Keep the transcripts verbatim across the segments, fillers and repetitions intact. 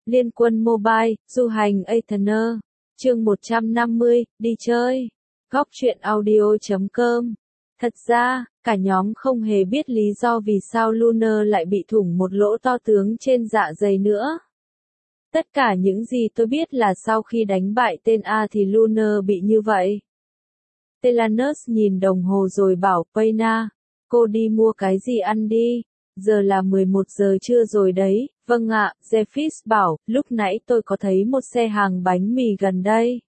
Liên Quân Mobile, du hành Athena. Chương một trăm năm mươi, đi chơi. Góc truyện audio chấm com. Thật ra, cả nhóm không hề biết lý do vì sao Luna lại bị thủng một lỗ to tướng trên dạ dày nữa. Tất cả những gì tôi biết là sau khi đánh bại tên A thì Luna bị như vậy. Telanus nhìn đồng hồ rồi bảo Payna, cô đi mua cái gì ăn đi, giờ là mười một giờ trưa rồi đấy. Vâng ạ, Zephys bảo, lúc nãy tôi có thấy một xe hàng bánh mì gần đây.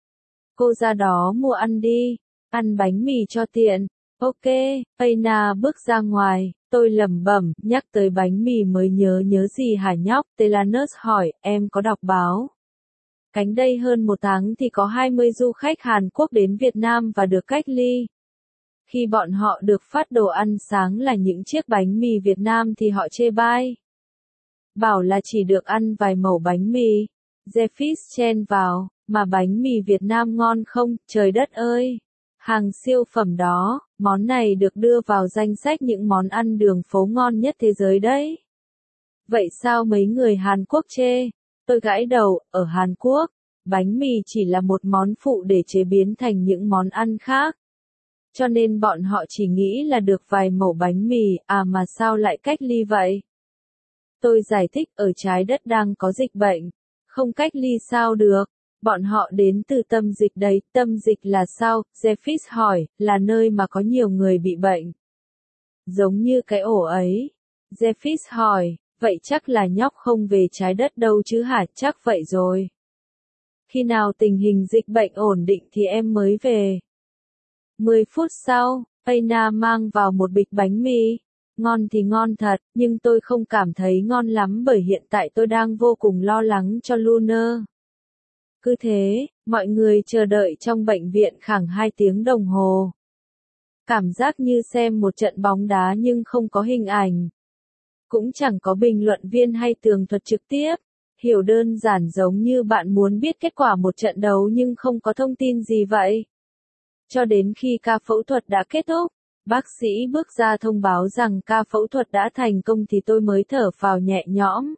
Cô ra đó mua ăn đi, ăn bánh mì cho tiện. Ok, Payna bước ra ngoài, tôi lẩm bẩm, nhắc tới bánh mì mới nhớ nhớ gì hả nhóc? Telanus hỏi, em có đọc báo. Cách đây hơn một tháng thì có hai mươi du khách Hàn Quốc đến Việt Nam và được cách ly. Khi bọn họ được phát đồ ăn sáng là những chiếc bánh mì Việt Nam thì họ chê bai. Bảo là chỉ được ăn vài mẩu bánh mì. Zephys chen vào, mà bánh mì Việt Nam ngon không, trời đất ơi. Hàng siêu phẩm đó, món này được đưa vào danh sách những món ăn đường phố ngon nhất thế giới đấy. Vậy sao mấy người Hàn Quốc chê? Tôi gãi đầu, ở Hàn Quốc, bánh mì chỉ là một món phụ để chế biến thành những món ăn khác. Cho nên bọn họ chỉ nghĩ là được vài mẩu bánh mì, à mà sao lại cách ly vậy? Tôi giải thích ở trái đất đang có dịch bệnh, không cách ly sao được, bọn họ đến từ tâm dịch đấy, tâm dịch là sao? Zephys hỏi, là nơi mà có nhiều người bị bệnh. Giống như cái ổ ấy. Zephys hỏi, vậy chắc là nhóc không về trái đất đâu chứ hả? Chắc vậy rồi. Khi nào tình hình dịch bệnh ổn định thì em mới về. mười phút sau, Payna mang vào một bịch bánh mì. Ngon thì ngon thật, nhưng tôi không cảm thấy ngon lắm bởi hiện tại tôi đang vô cùng lo lắng cho Luna. Cứ thế, mọi người chờ đợi trong bệnh viện khoảng hai tiếng đồng hồ. Cảm giác như xem một trận bóng đá nhưng không có hình ảnh. Cũng chẳng có bình luận viên hay tường thuật trực tiếp. Hiểu đơn giản giống như bạn muốn biết kết quả một trận đấu nhưng không có thông tin gì vậy. Cho đến khi ca phẫu thuật đã kết thúc, bác sĩ bước ra thông báo rằng ca phẫu thuật đã thành công thì tôi mới thở phào nhẹ nhõm.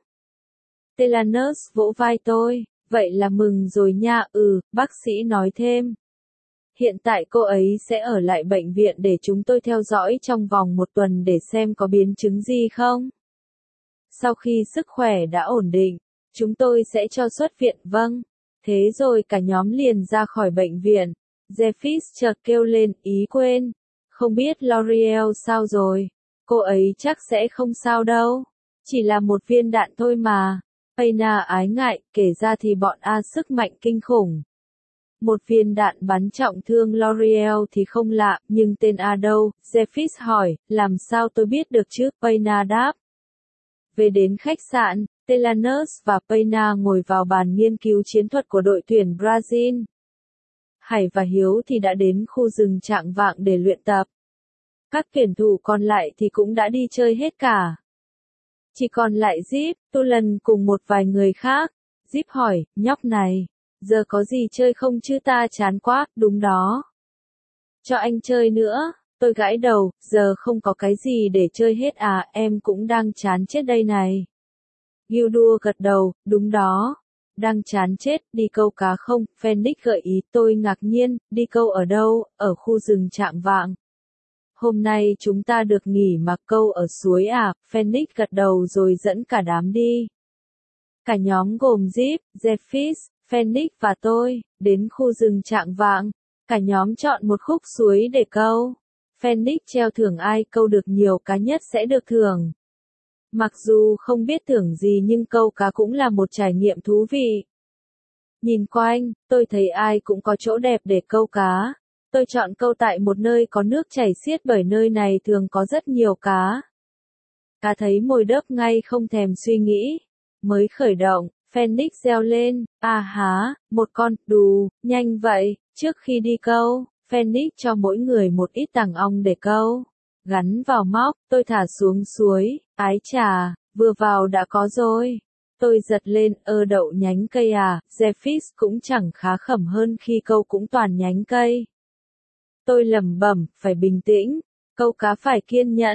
Telanus vỗ vai tôi, vậy là mừng rồi nha, ừ, bác sĩ nói thêm. Hiện tại cô ấy sẽ ở lại bệnh viện để chúng tôi theo dõi trong vòng một tuần để xem có biến chứng gì không. Sau khi sức khỏe đã ổn định, chúng tôi sẽ cho xuất viện, vâng. Thế rồi cả nhóm liền ra khỏi bệnh viện. Zephys chợt kêu lên, ý quên. Không biết L'Oreal sao rồi? Cô ấy chắc sẽ không sao đâu. Chỉ là một viên đạn thôi mà. Payna ái ngại, kể ra thì bọn A sức mạnh kinh khủng. Một viên đạn bắn trọng thương L'Oreal thì không lạ, nhưng tên A đâu? Zephys hỏi, làm sao tôi biết được chứ? Payna đáp. Về đến khách sạn, Telanus và Payna ngồi vào bàn nghiên cứu chiến thuật của đội tuyển Brazil. Hải và Hiếu thì đã đến khu rừng Trạng Vạng để luyện tập. Các tuyển thủ còn lại thì cũng đã đi chơi hết cả. Chỉ còn lại Zip, Tulan cùng một vài người khác. Zip hỏi, nhóc này, giờ có gì chơi không chứ ta chán quá, đúng đó. Cho anh chơi nữa, tôi gãi đầu, giờ không có cái gì để chơi hết à, em cũng đang chán chết đây này. Gildur gật đầu, đúng đó. Đang chán chết, đi câu cá không? Phoenix gợi ý, tôi ngạc nhiên, đi câu ở đâu? Ở khu rừng Trạng Vạng. Hôm nay chúng ta được nghỉ mà câu ở suối à? Phoenix gật đầu rồi dẫn cả đám đi. Cả nhóm gồm Zip, Zephys, Phoenix và tôi, đến khu rừng Trạng Vạng. Cả nhóm chọn một khúc suối để câu. Phoenix treo thưởng ai câu được nhiều cá nhất sẽ được thưởng. Mặc dù không biết thưởng gì nhưng câu cá cũng là một trải nghiệm thú vị. Nhìn quanh, tôi thấy ai cũng có chỗ đẹp để câu cá. Tôi chọn câu tại một nơi có nước chảy xiết bởi nơi này thường có rất nhiều cá. Cá thấy mồi đớp ngay không thèm suy nghĩ. Mới khởi động, Phoenix reo lên, à há, một con, đù, nhanh vậy, trước khi đi câu, Phoenix cho mỗi người một ít tàng ong để câu. Gắn vào móc, tôi thả xuống suối, ái chà, vừa vào đã có rồi. Tôi giật lên, ơ đậu nhánh cây à, Zephys cũng chẳng khá khẩm hơn khi câu cũng toàn nhánh cây. Tôi lẩm bẩm, phải bình tĩnh, câu cá phải kiên nhẫn,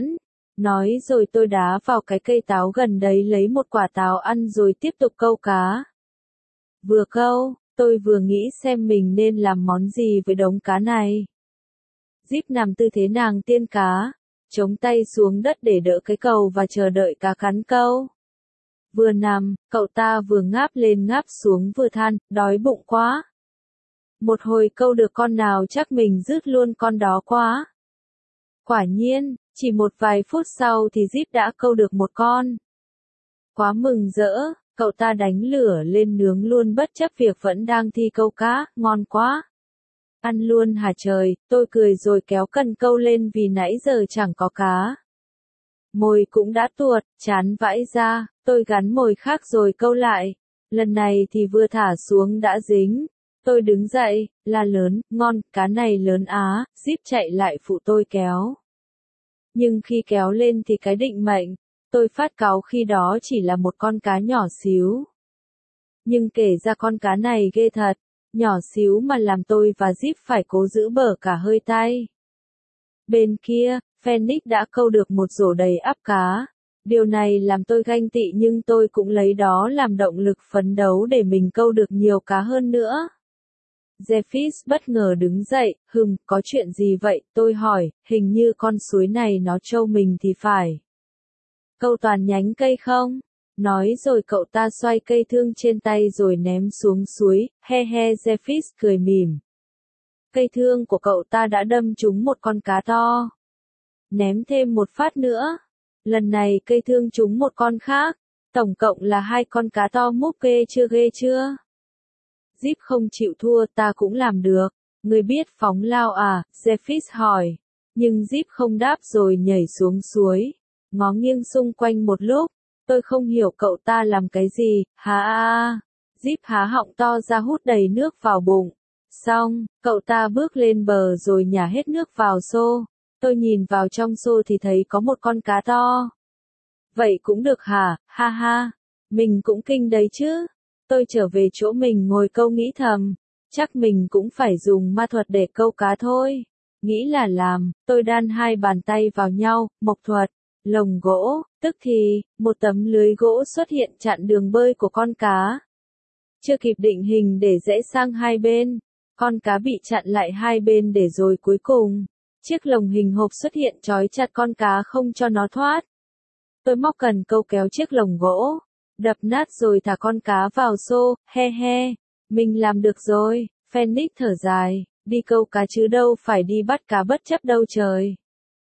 Nói rồi tôi đá vào cái cây táo gần đấy lấy một quả táo ăn rồi tiếp tục câu cá. Vừa câu, tôi vừa nghĩ xem mình nên làm món gì với đống cá này. Zip nằm tư thế nàng tiên cá, chống tay xuống đất để đỡ cái cầu và chờ đợi cá cắn câu. Vừa nằm, cậu ta vừa ngáp lên ngáp xuống vừa than, đói bụng quá. Một hồi câu được con nào chắc mình rước luôn con đó quá. Quả nhiên, chỉ một vài phút sau thì Zip đã câu được một con. Quá mừng rỡ, cậu ta đánh lửa lên nướng luôn bất chấp việc vẫn đang thi câu cá, ngon quá. Ăn luôn hả trời, tôi cười rồi kéo cần câu lên vì nãy giờ chẳng có cá. Mồi cũng đã tuột, chán vãi ra, tôi gắn mồi khác rồi câu lại. Lần này thì vừa thả xuống đã dính. Tôi đứng dậy, la lớn, ngon, cá này lớn á, Zip chạy lại phụ tôi kéo. Nhưng khi kéo lên thì cái định mệnh, tôi phát cáu khi đó chỉ là một con cá nhỏ xíu. Nhưng kể ra con cá này ghê thật, nhỏ xíu mà làm tôi và Zip phải cố giữ bờ cả hơi tay. Bên kia, Phoenix đã câu được một rổ đầy ắp cá. Điều này làm tôi ganh tị nhưng tôi cũng lấy đó làm động lực phấn đấu để mình câu được nhiều cá hơn nữa. Zephys bất ngờ đứng dậy, hừm, có chuyện gì vậy, tôi hỏi, hình như con suối này nó trâu mình thì phải. Câu toàn nhánh cây không? Nói rồi cậu ta xoay cây thương trên tay rồi ném xuống suối, he he Zephys cười mỉm. Cây thương của cậu ta đã đâm trúng một con cá to. Ném thêm một phát nữa. Lần này cây thương trúng một con khác. Tổng cộng là hai con cá to múp ghê chưa ghê chưa? Zip không chịu thua, ta cũng làm được. Người biết phóng lao à? Zephys hỏi. Nhưng Zip không đáp rồi nhảy xuống suối. Ngó nghiêng xung quanh một lúc. Tôi không hiểu cậu ta làm cái gì, há a. Zip há họng to ra hút đầy nước vào bụng. Xong, cậu ta bước lên bờ rồi nhả hết nước vào xô. Tôi nhìn vào trong xô thì thấy có một con cá to. Vậy cũng được hả, ha ha. Mình cũng kinh đấy chứ. Tôi trở về chỗ mình ngồi câu nghĩ thầm. Chắc mình cũng phải dùng ma thuật để câu cá thôi. Nghĩ là làm, tôi đan hai bàn tay vào nhau, mộc thuật. Lồng gỗ, tức thì, một tấm lưới gỗ xuất hiện chặn đường bơi của con cá. Chưa kịp định hình để rẽ sang hai bên, con cá bị chặn lại hai bên để rồi cuối cùng, chiếc lồng hình hộp xuất hiện trói chặt con cá không cho nó thoát. Tôi móc cần câu kéo chiếc lồng gỗ, đập nát rồi thả con cá vào xô, he he, mình làm được rồi, Phoenix thở dài, đi câu cá chứ đâu phải đi bắt cá bất chấp đâu trời.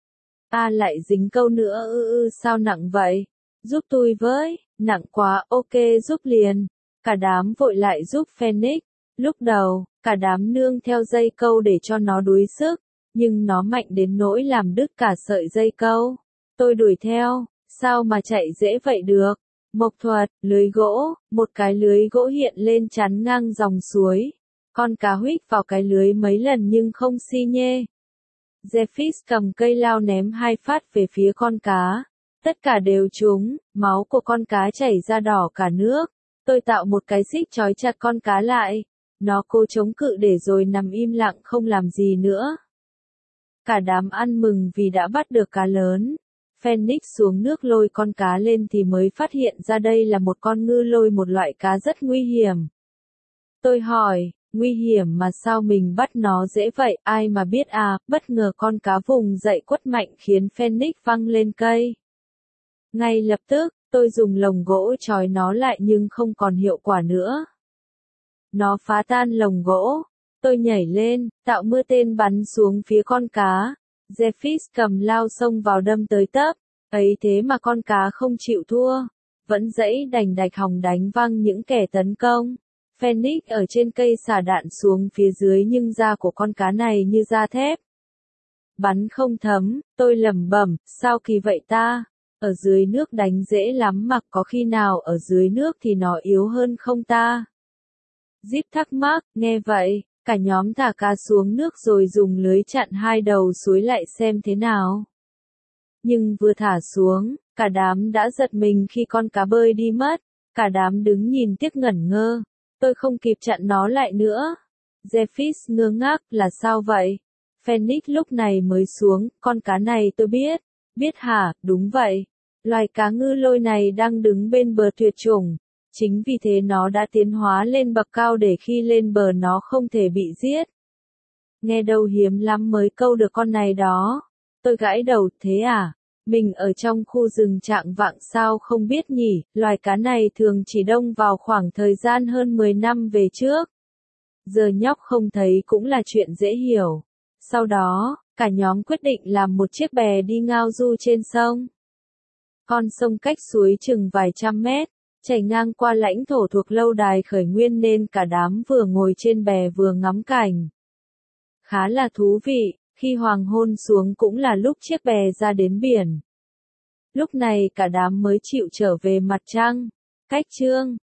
À lại dính câu nữa ư ư sao nặng vậy? Giúp tôi với, nặng quá, ok giúp liền. Cả đám vội lại giúp Phoenix. Lúc đầu, cả đám nương theo dây câu để cho nó đuối sức, nhưng nó mạnh đến nỗi làm đứt cả sợi dây câu. Tôi đuổi theo, sao mà chạy dễ vậy được? Mộc thuật, lưới gỗ, một cái lưới gỗ hiện lên chắn ngang dòng suối. Con cá huých vào cái lưới mấy lần nhưng không xi nhê. Zephys cầm cây lao ném hai phát về phía con cá. Tất cả đều trúng, máu của con cá chảy ra đỏ cả nước. Tôi tạo một cái xích trói chặt con cá lại. Nó cố chống cự để rồi nằm im lặng không làm gì nữa. Cả đám ăn mừng vì đã bắt được cá lớn. Phoenix xuống nước lôi con cá lên thì mới phát hiện ra đây là một con ngư lôi, một loại cá rất nguy hiểm. Tôi hỏi, nguy hiểm mà sao mình bắt nó dễ vậy, ai mà biết à, bất ngờ con cá vùng dậy quất mạnh khiến Phoenix văng lên cây. Ngay lập tức, tôi dùng lồng gỗ trói nó lại nhưng không còn hiệu quả nữa. Nó phá tan lồng gỗ. Tôi nhảy lên, tạo mưa tên bắn xuống phía con cá. Zephys cầm lao xông vào đâm tới tấp. Ấy thế mà con cá không chịu thua. Vẫn dãy đành đạch hòng đánh văng những kẻ tấn công. Phoenix ở trên cây xả đạn xuống phía dưới nhưng da của con cá này như da thép. Bắn không thấm, tôi lẩm bẩm, sao kỳ vậy ta? Ở dưới nước đánh dễ lắm mà có khi nào ở dưới nước thì nó yếu hơn không ta? Zip thắc mắc, nghe vậy, cả nhóm thả cá xuống nước rồi dùng lưới chặn hai đầu suối lại xem thế nào. Nhưng vừa thả xuống, cả đám đã giật mình khi con cá bơi đi mất, cả đám đứng nhìn tiếc ngẩn ngơ. Tôi không kịp chặn nó lại nữa. Zephys ngơ ngác, là sao vậy? Phoenix lúc này mới xuống, con cá này tôi biết, Biết hả, đúng vậy. Loài cá ngư lôi này đang đứng bên bờ tuyệt chủng. Chính vì thế nó đã tiến hóa lên bậc cao để khi lên bờ nó không thể bị giết. Nghe đâu hiếm lắm mới câu được con này đó. Tôi gãi đầu, thế à? Mình ở trong khu rừng Trạng Vạng sao không biết nhỉ, loài cá này thường chỉ đông vào khoảng thời gian hơn mười năm về trước. Giờ nhóc không thấy cũng là chuyện dễ hiểu. Sau đó, cả nhóm quyết định làm một chiếc bè đi ngao du trên sông. Con sông cách suối chừng vài trăm mét, chảy ngang qua lãnh thổ thuộc lâu đài khởi nguyên nên cả đám vừa ngồi trên bè vừa ngắm cảnh. Khá là thú vị, khi hoàng hôn xuống cũng là lúc chiếc bè ra đến biển. Lúc này cả đám mới chịu trở về mặt trăng. Cách chương